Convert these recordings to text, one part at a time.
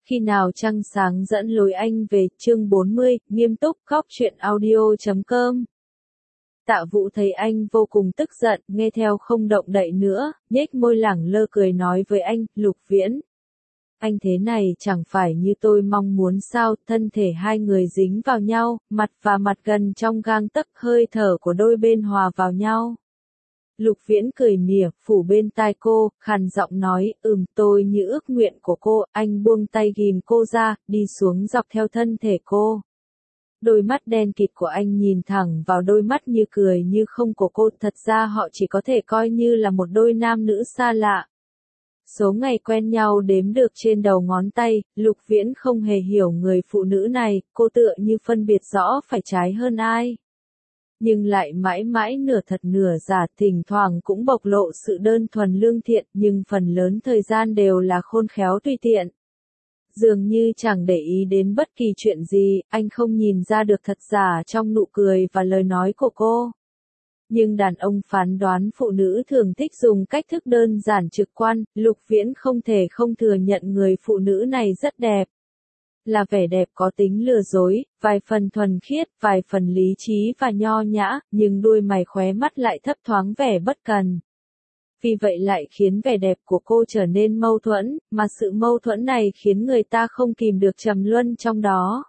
Khi nào trăng sáng dẫn lối anh về, chương 40, nghiêm túc, khóc chuyện audio.com. Tạ Vũ thấy anh vô cùng tức giận, nghe theo không động đậy nữa, nhếch môi lẳng lơ cười nói với anh, Lục Viễn. Anh thế này chẳng phải như tôi mong muốn sao, thân thể hai người dính vào nhau, mặt và mặt gần trong gang tấc, hơi thở của đôi bên hòa vào nhau. Lục Viễn cười mỉa, phủ bên tai cô, khàn giọng nói, tôi như ước nguyện của cô, anh buông tay ghìm cô ra, đi xuống dọc theo thân thể cô. Đôi mắt đen kịt của anh nhìn thẳng vào đôi mắt như cười như không của cô, thật ra họ chỉ có thể coi như là một đôi nam nữ xa lạ. Số ngày quen nhau đếm được trên đầu ngón tay, Lục Viễn không hề hiểu người phụ nữ này, cô tựa như phân biệt rõ phải trái hơn ai. Nhưng lại mãi mãi nửa thật nửa giả, thỉnh thoảng cũng bộc lộ sự đơn thuần lương thiện, nhưng phần lớn thời gian đều là khôn khéo tùy tiện. Dường như chẳng để ý đến bất kỳ chuyện gì, anh không nhìn ra được thật giả trong nụ cười và lời nói của cô. Nhưng đàn ông phán đoán phụ nữ thường thích dùng cách thức đơn giản trực quan, Lục Viễn không thể không thừa nhận người phụ nữ này rất đẹp. Là vẻ đẹp có tính lừa dối, vài phần thuần khiết, vài phần lý trí và nho nhã, nhưng đuôi mày khóe mắt lại thấp thoáng vẻ bất cần. Vì vậy lại khiến vẻ đẹp của cô trở nên mâu thuẫn, mà sự mâu thuẫn này khiến người ta không kìm được trầm luân trong đó.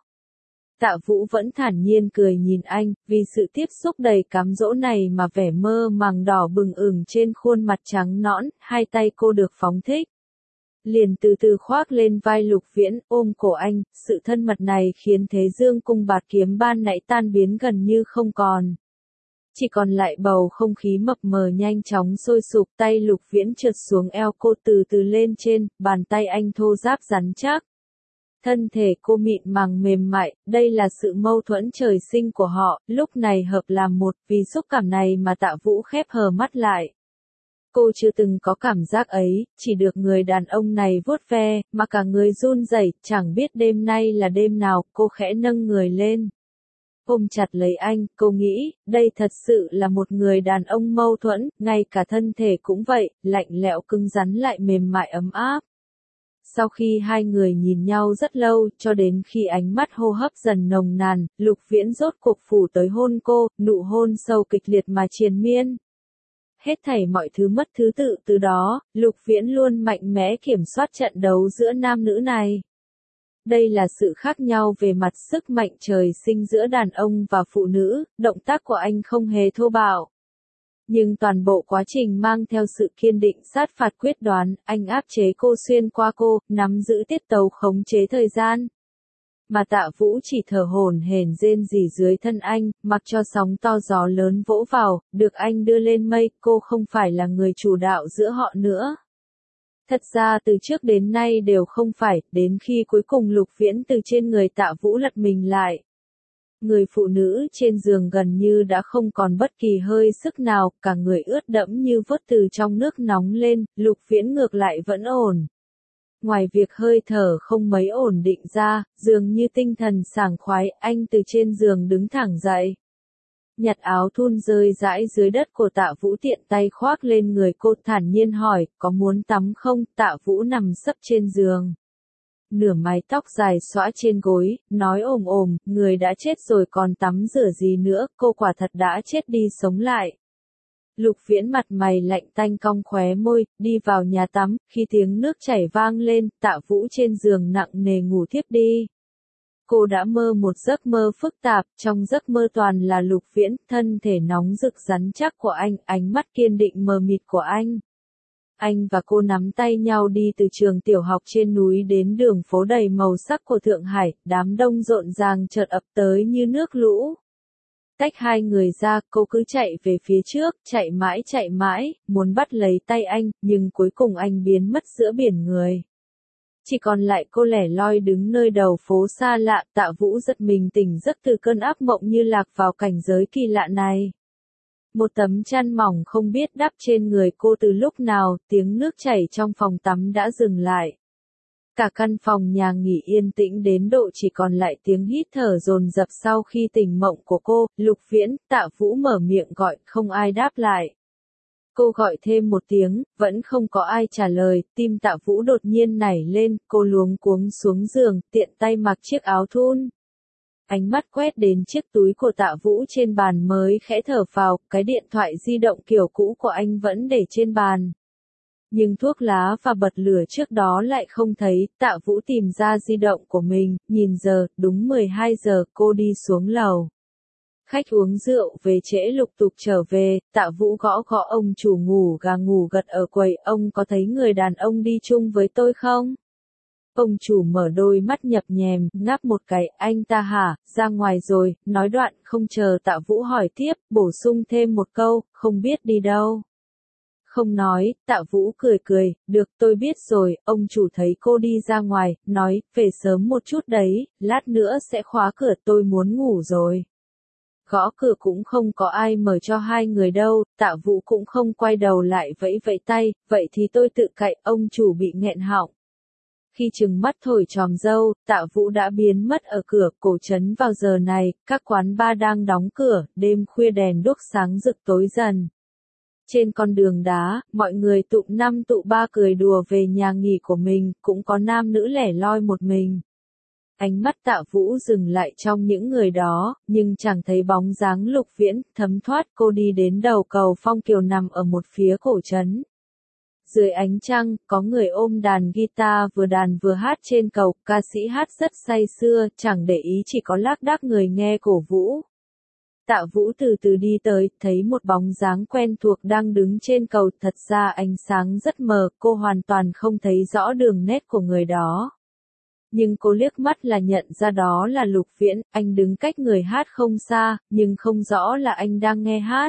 Tạ Vũ vẫn thản nhiên cười nhìn anh, vì sự tiếp xúc đầy cám dỗ này mà vẻ mơ màng đỏ bừng ửng trên khuôn mặt trắng nõn, hai tay cô được phóng thích. Liền từ từ khoác lên vai Lục Viễn, ôm cổ anh, sự thân mật này khiến thế dương cung bạt kiếm ban nãy tan biến gần như không còn. Chỉ còn lại bầu không khí mập mờ nhanh chóng sôi sục, tay Lục Viễn trượt xuống eo cô từ từ lên trên, bàn tay anh thô ráp rắn chắc. Thân thể cô mịn màng mềm mại, đây là sự mâu thuẫn trời sinh của họ, lúc này hợp làm một, vì xúc cảm này mà Tạ Vũ khép hờ mắt lại. Cô chưa từng có cảm giác ấy, chỉ được người đàn ông này vuốt ve, mà cả người run rẩy, chẳng biết đêm nay là đêm nào, cô khẽ nâng người lên. Ôm chặt lấy anh, cô nghĩ, đây thật sự là một người đàn ông mâu thuẫn, ngay cả thân thể cũng vậy, lạnh lẽo cứng rắn lại mềm mại ấm áp. Sau khi hai người nhìn nhau rất lâu, cho đến khi ánh mắt hô hấp dần nồng nàn, Lục Viễn rốt cuộc phủ tới hôn cô, nụ hôn sâu kịch liệt mà triền miên. Hết thảy mọi thứ mất thứ tự từ đó, Lục Viễn luôn mạnh mẽ kiểm soát trận đấu giữa nam nữ này. Đây là sự khác nhau về mặt sức mạnh trời sinh giữa đàn ông và phụ nữ, động tác của anh không hề thô bạo. Nhưng toàn bộ quá trình mang theo sự kiên định sát phạt quyết đoán, anh áp chế cô xuyên qua cô, nắm giữ tiết tấu khống chế thời gian. Mà Tạ Vũ chỉ thở hổn hển rên rỉ dưới thân anh, mặc cho sóng to gió lớn vỗ vào, được anh đưa lên mây, cô không phải là người chủ đạo giữa họ nữa. Thật ra từ trước đến nay đều không phải, đến khi cuối cùng Lục Viễn từ trên người Tạ Vũ lật mình lại. Người phụ nữ trên giường gần như đã không còn bất kỳ hơi sức nào, cả người ướt đẫm như vớt từ trong nước nóng lên, Lục Viễn ngược lại vẫn ổn. Ngoài việc hơi thở không mấy ổn định ra, dường như tinh thần sảng khoái, anh từ trên giường đứng thẳng dậy. Nhặt áo thun rơi rãi dưới đất của Tạ Vũ tiện tay khoác lên người cô, thản nhiên hỏi, có muốn tắm không? Tạ Vũ nằm sấp trên giường. Nửa mái tóc dài xõa trên gối, nói ồm ồm, người đã chết rồi còn tắm rửa gì nữa, cô quả thật đã chết đi sống lại. Lục Viễn mặt mày lạnh tanh cong khóe môi, đi vào nhà tắm, khi tiếng nước chảy vang lên, Tạ Vũ trên giường nặng nề ngủ thiếp đi. Cô đã mơ một giấc mơ phức tạp, trong giấc mơ toàn là Lục Viễn, thân thể nóng rực rắn chắc của anh, ánh mắt kiên định mờ mịt của anh. Anh và cô nắm tay nhau đi từ trường tiểu học trên núi đến đường phố đầy màu sắc của Thượng Hải, đám đông rộn ràng chợt ập tới như nước lũ. Tách hai người ra, cô cứ chạy về phía trước, chạy mãi, muốn bắt lấy tay anh, nhưng cuối cùng anh biến mất giữa biển người. Chỉ còn lại cô lẻ loi đứng nơi đầu phố xa lạ, Tạ Vũ giật mình tỉnh giấc từ cơn ác mộng như lạc vào cảnh giới kỳ lạ này. Một tấm chăn mỏng không biết đắp trên người cô từ lúc nào, tiếng nước chảy trong phòng tắm đã dừng lại. Cả căn phòng nhà nghỉ yên tĩnh đến độ chỉ còn lại tiếng hít thở dồn dập sau khi tỉnh mộng của cô, Lục Viễn, Tạ Vũ mở miệng gọi, không ai đáp lại. Cô gọi thêm một tiếng, vẫn không có ai trả lời, tim Tạ Vũ đột nhiên nảy lên, cô luống cuống xuống giường, tiện tay mặc chiếc áo thun. Ánh mắt quét đến chiếc túi của Tạ Vũ trên bàn mới khẽ thở phào, cái điện thoại di động kiểu cũ của anh vẫn để trên bàn. Nhưng thuốc lá và bật lửa trước đó lại không thấy, Tạ Vũ tìm ra di động của mình, nhìn giờ, đúng 12 giờ, cô đi xuống lầu. Khách uống rượu về trễ lục tục trở về, Tạ Vũ gõ gõ ông chủ ngủ gà ngủ gật ở quầy, ông có thấy người đàn ông đi chung với tôi không? Ông chủ mở đôi mắt nhập nhèm, ngáp một cái, anh ta hả, ra ngoài rồi, nói đoạn, không chờ Tạ Vũ hỏi tiếp, bổ sung thêm một câu, không biết đi đâu. Không nói, Tạ Vũ cười cười, được tôi biết rồi, ông chủ thấy cô đi ra ngoài, nói, về sớm một chút đấy, lát nữa sẽ khóa cửa tôi muốn ngủ rồi. Gõ cửa cũng không có ai mở cho hai người đâu, Tạ Vũ cũng không quay đầu lại vẫy vẫy tay, vậy thì tôi tự cậy, ông chủ bị nghẹn họng. Khi trừng mắt thổi tròm dâu, Tạ Vũ đã biến mất ở cửa Cổ Trấn vào giờ này, các quán bar đang đóng cửa, đêm khuya đèn đuốc sáng rực tối dần. Trên con đường đá, mọi người tụ năm tụ ba cười đùa về nhà nghỉ của mình, cũng có nam nữ lẻ loi một mình. Ánh mắt Tạ Vũ dừng lại trong những người đó, nhưng chẳng thấy bóng dáng Lục Viễn, thấm thoát cô đi đến đầu cầu Phong Kiều nằm ở một phía Cổ Trấn. Dưới ánh trăng, có người ôm đàn guitar vừa đàn vừa hát trên cầu, ca sĩ hát rất say sưa, chẳng để ý chỉ có lác đác người nghe cổ vũ. Tạ Vũ từ từ đi tới, thấy một bóng dáng quen thuộc đang đứng trên cầu, thật ra ánh sáng rất mờ, cô hoàn toàn không thấy rõ đường nét của người đó. Nhưng cô liếc mắt là nhận ra đó là Lục Viễn, anh đứng cách người hát không xa, nhưng không rõ là anh đang nghe hát.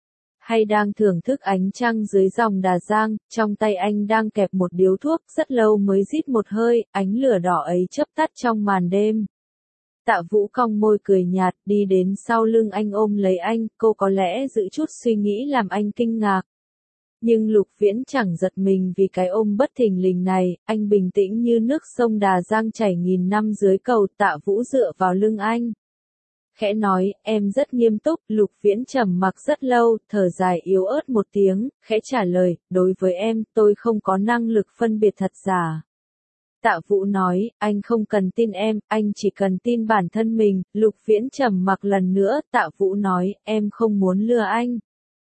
Hay đang thưởng thức ánh trăng dưới dòng Đà Giang, trong tay anh đang kẹp một điếu thuốc, rất lâu mới rít một hơi, ánh lửa đỏ ấy chớp tắt trong màn đêm. Tạ Vũ cong môi cười nhạt, đi đến sau lưng anh ôm lấy anh, cô có lẽ giữ chút suy nghĩ làm anh kinh ngạc. Nhưng Lục Viễn chẳng giật mình vì cái ôm bất thình lình này, anh bình tĩnh như nước sông Đà Giang chảy nghìn năm dưới cầu, Tạ Vũ dựa vào lưng anh. Khẽ nói, em rất nghiêm túc, Lục Viễn trầm mặc rất lâu, thở dài yếu ớt một tiếng, khẽ trả lời, đối với em, tôi không có năng lực phân biệt thật giả. Tạ Vũ nói, anh không cần tin em, anh chỉ cần tin bản thân mình, Lục Viễn trầm mặc lần nữa, Tạ Vũ nói, em không muốn lừa anh.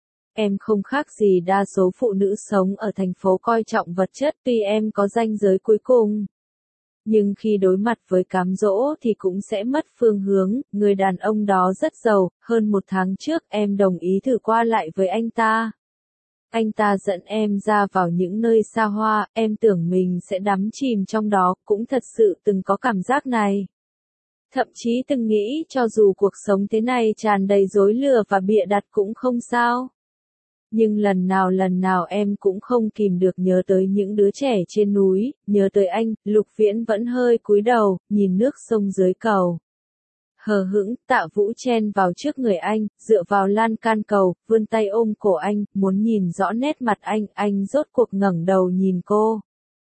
Em không khác gì đa số phụ nữ sống ở thành phố coi trọng vật chất, tuy em có ranh giới cuối cùng. Nhưng khi đối mặt với cám dỗ thì cũng sẽ mất phương hướng, người đàn ông đó rất giàu, hơn một tháng trước em đồng ý thử qua lại với anh ta. Anh ta dẫn em ra vào những nơi xa hoa, em tưởng mình sẽ đắm chìm trong đó, cũng thật sự từng có cảm giác này. Thậm chí từng nghĩ cho dù cuộc sống thế này tràn đầy dối lừa và bịa đặt cũng không sao. Nhưng lần nào em cũng không kìm được nhớ tới những đứa trẻ trên núi, nhớ tới anh, Lục Viễn vẫn hơi cúi đầu, nhìn nước sông dưới cầu. Hờ hững, Tạ Vũ chen vào trước người anh, dựa vào lan can cầu, vươn tay ôm cổ anh, muốn nhìn rõ nét mặt anh rốt cuộc ngẩng đầu nhìn cô.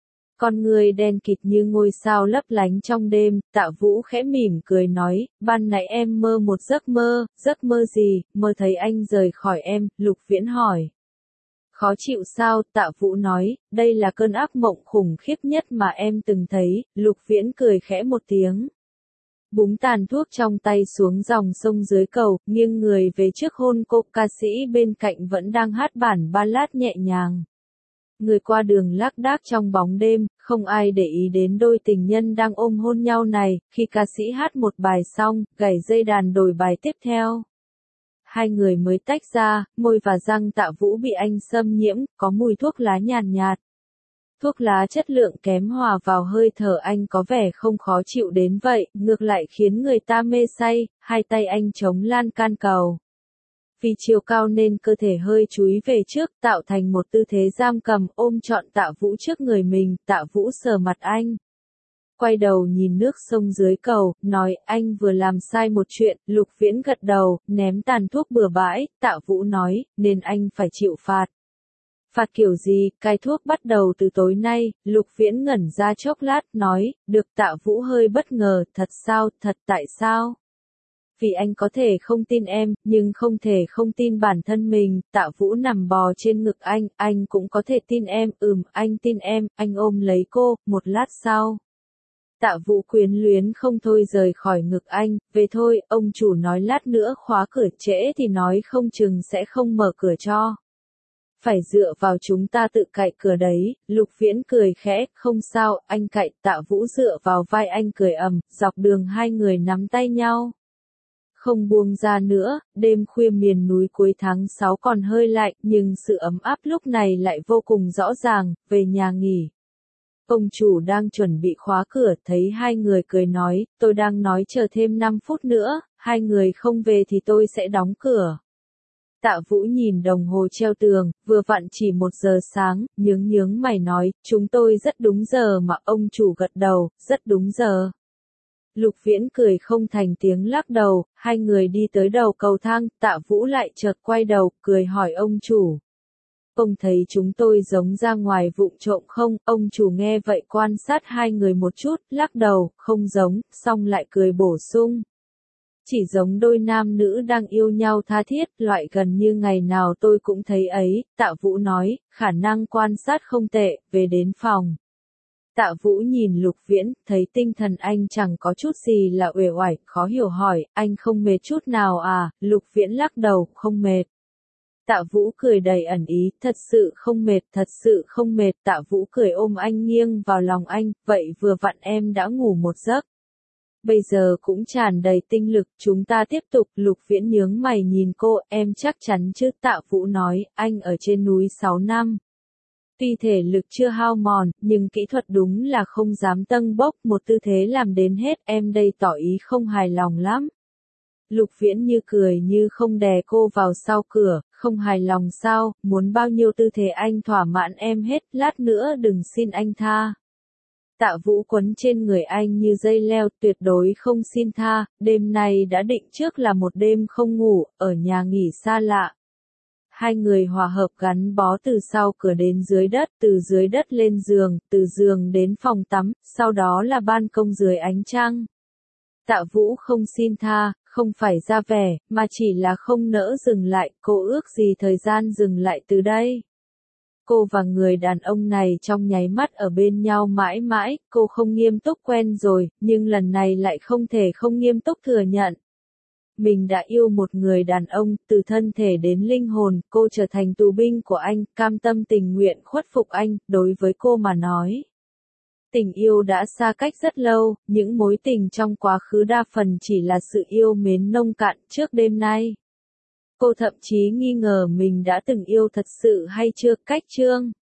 Con người đen kịt như ngôi sao lấp lánh trong đêm, Tạ Vũ khẽ mỉm cười nói, ban nãy em mơ một giấc mơ gì, mơ thấy anh rời khỏi em, Lục Viễn hỏi. Khó chịu sao, Tạ Vũ nói, đây là cơn ác mộng khủng khiếp nhất mà em từng thấy, Lục Viễn cười khẽ một tiếng. Búng tàn thuốc trong tay xuống dòng sông dưới cầu, nghiêng người về trước hôn cô, ca sĩ bên cạnh vẫn đang hát bản ballad nhẹ nhàng. Người qua đường lác đác trong bóng đêm, không ai để ý đến đôi tình nhân đang ôm hôn nhau này, khi ca sĩ hát một bài xong, gảy dây đàn đổi bài tiếp theo. Hai người mới tách ra, môi và răng Tạ Vũ bị anh xâm nhiễm, có mùi thuốc lá nhàn nhạt. Thuốc lá chất lượng kém hòa vào hơi thở anh có vẻ không khó chịu đến vậy, ngược lại khiến người ta mê say, hai tay anh chống lan can cầu. Vì chiều cao nên cơ thể hơi chúi về trước, tạo thành một tư thế giam cầm, ôm trọn Tạ Vũ trước người mình, Tạ Vũ sờ mặt anh. Quay đầu nhìn nước sông dưới cầu, nói, anh vừa làm sai một chuyện, Lục Viễn gật đầu, ném tàn thuốc bừa bãi, Tạ Vũ nói, nên anh phải chịu phạt. Phạt kiểu gì, cai thuốc bắt đầu từ tối nay, Lục Viễn ngẩn ra chốc lát, nói, được. Tạ Vũ hơi bất ngờ, thật sao, thật tại sao? Vì anh có thể không tin em, nhưng không thể không tin bản thân mình. Tạ Vũ nằm bò trên ngực anh cũng có thể tin em, anh tin em, anh ôm lấy cô, một lát sau. Tạ Vũ quyến luyến không thôi rời khỏi ngực anh, về thôi, ông chủ nói lát nữa khóa cửa trễ thì nói không chừng sẽ không mở cửa cho. Phải dựa vào chúng ta tự cạy cửa đấy, Lục Viễn cười khẽ, không sao, anh cạy. Tạ Vũ dựa vào vai anh cười dọc đường hai người nắm tay nhau. Không buông ra nữa, đêm khuya miền núi cuối tháng 6 còn hơi lạnh, nhưng sự ấm áp lúc này lại vô cùng rõ ràng, về nhà nghỉ. Ông chủ đang chuẩn bị khóa cửa, thấy hai người cười nói, tôi đang nói chờ thêm 5 phút nữa, hai người không về thì tôi sẽ đóng cửa. Tạ Vũ nhìn đồng hồ treo tường, vừa vặn chỉ 1 giờ sáng, nhướng mày nói, chúng tôi rất đúng giờ mà. Ông chủ gật đầu, rất đúng giờ. Lục Viễn cười không thành tiếng lắc đầu, hai người đi tới đầu cầu thang, Tạ Vũ lại chợt quay đầu, cười hỏi ông chủ. Ông thấy chúng tôi giống ra ngoài vụng trộm không? Ông chủ nghe vậy quan sát hai người một chút, lắc đầu, không giống, xong lại cười bổ sung. Chỉ giống đôi nam nữ đang yêu nhau tha thiết, loại gần như ngày nào tôi cũng thấy ấy. Tạ Vũ nói, khả năng quan sát không tệ, về đến phòng. Tạ Vũ nhìn Lục Viễn, thấy tinh thần anh chẳng có chút gì là uể oải, khó hiểu hỏi, anh không mệt chút nào à? Lục Viễn lắc đầu, không mệt. Tạ Vũ cười đầy ẩn ý, thật sự không mệt, thật sự không mệt. Tạ Vũ cười ôm anh nghiêng vào lòng anh, vậy vừa vặn em đã ngủ một giấc. Bây giờ cũng tràn đầy tinh lực, chúng ta tiếp tục. Lục Viễn nhướng mày nhìn cô, em chắc chắn chứ? Tạ Vũ nói, anh ở trên núi 6 năm. Tuy thể lực chưa hao mòn, nhưng kỹ thuật đúng là không dám tâng bốc, một tư thế làm đến hết, em đây tỏ ý không hài lòng lắm. Lục Viễn như cười như không đè cô vào sau cửa, không hài lòng sao, muốn bao nhiêu tư thế anh thỏa mãn em hết, lát nữa đừng xin anh tha. Tạ Vũ quấn trên người anh như dây leo, tuyệt đối không xin tha. Đêm nay đã định trước là một đêm không ngủ, ở nhà nghỉ xa lạ. Hai người hòa hợp gắn bó từ sau cửa đến dưới đất, từ dưới đất lên giường, từ giường đến phòng tắm, sau đó là ban công dưới ánh trăng. Tạ Vũ không xin tha, không phải ra vẻ, mà chỉ là không nỡ dừng lại. Cô ước gì thời gian dừng lại từ đây. Cô và người đàn ông này trong nháy mắt ở bên nhau mãi mãi, cô không nghiêm túc quen rồi, nhưng lần này lại không thể không nghiêm túc thừa nhận. Mình đã yêu một người đàn ông, từ thân thể đến linh hồn, cô trở thành tù binh của anh, cam tâm tình nguyện khuất phục anh. Đối với cô mà nói, tình yêu đã xa cách rất lâu, những mối tình trong quá khứ đa phần chỉ là sự yêu mến nông cạn. Trước đêm nay, cô thậm chí nghi ngờ mình đã từng yêu thật sự hay chưa. Cách chương